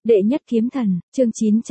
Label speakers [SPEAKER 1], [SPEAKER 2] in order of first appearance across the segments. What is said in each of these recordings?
[SPEAKER 1] Đệ nhất kiếm thần, chương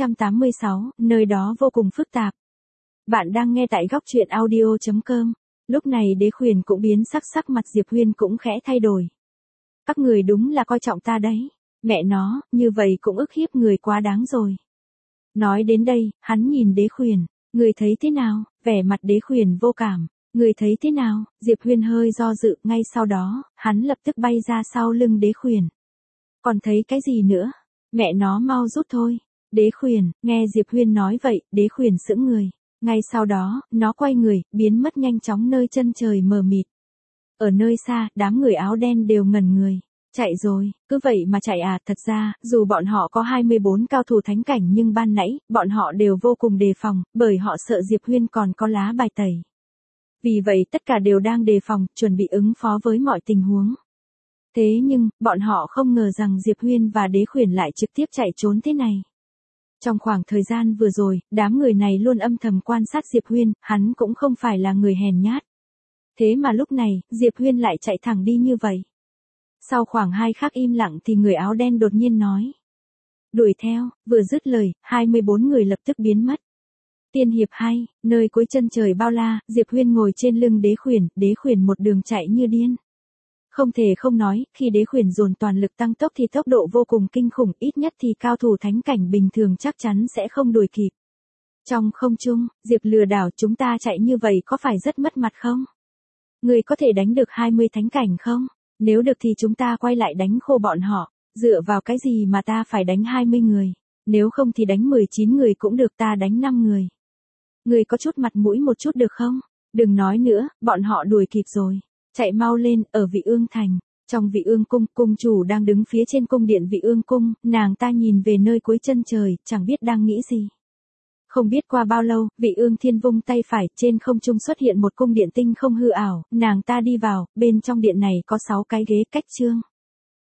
[SPEAKER 1] 986, nơi đó vô cùng phức tạp. Bạn đang nghe tại góc truyện audio.com. Lúc này Đế Khuyển cũng biến sắc mặt Diệp Huyên cũng khẽ thay đổi. Các người đúng là coi trọng ta đấy. Mẹ nó, như vậy cũng ức hiếp người quá đáng rồi. Nói đến đây, hắn nhìn Đế Khuyển. Người thấy thế nào? Vẻ mặt Đế Khuyển vô cảm. Người thấy thế nào? Diệp Huyên hơi do dự, ngay sau đó, hắn lập tức bay ra sau lưng Đế Khuyển. Còn thấy cái gì nữa? Mẹ nó mau rút thôi. Đế Khuyển, nghe Diệp Huyên nói vậy, Đế Khuyển sững người. Ngay sau đó, nó quay người, biến mất nhanh chóng nơi chân trời mờ mịt. Ở nơi xa, đám người áo đen đều ngẩn người. Chạy rồi, cứ vậy mà chạy à, thật ra, dù bọn họ có 24 cao thủ thánh cảnh nhưng ban nãy, bọn họ đều vô cùng đề phòng, bởi họ sợ Diệp Huyên còn có lá bài tẩy. Vì vậy tất cả đều đang đề phòng, chuẩn bị ứng phó với mọi tình huống. Thế nhưng, bọn họ không ngờ rằng Diệp Huyên và Đế Khuyển lại trực tiếp chạy trốn thế này. Trong khoảng thời gian vừa rồi, đám người này luôn âm thầm quan sát Diệp Huyên, hắn cũng không phải là người hèn nhát. Thế mà lúc này, Diệp Huyên lại chạy thẳng đi như vậy. Sau khoảng 2 khắc im lặng thì người áo đen đột nhiên nói. Đuổi theo, vừa dứt lời, 24 người lập tức biến mất. Tiên hiệp 2, nơi cuối chân trời bao la, Diệp Huyên ngồi trên lưng Đế Khuyển một đường chạy như điên. Không thể không nói, khi Đế Khuyển dồn toàn lực tăng tốc thì tốc độ vô cùng kinh khủng, ít nhất thì cao thủ thánh cảnh bình thường chắc chắn sẽ không đuổi kịp. Trong không trung, Diệp lừa đảo chúng ta chạy như vậy có phải rất mất mặt không? Người có thể đánh được 20 thánh cảnh không? Nếu được thì chúng ta quay lại đánh khô bọn họ, dựa vào cái gì mà ta phải đánh 20 người, nếu không thì đánh 19 người cũng được, ta đánh 5 người. Người có chút mặt mũi một chút được không? Đừng nói nữa, bọn họ đuổi kịp rồi. Chạy mau lên, ở Vị Ương Thành. Trong Vị Ương Cung, cung chủ đang đứng phía trên cung điện Vị Ương Cung, nàng ta nhìn về nơi cuối chân trời, chẳng biết đang nghĩ gì. Không biết qua bao lâu, Vị Ương Thiên vung tay phải, trên không trung xuất hiện một cung điện tinh không hư ảo, nàng ta đi vào, bên trong điện này có 6 cái ghế cách trương.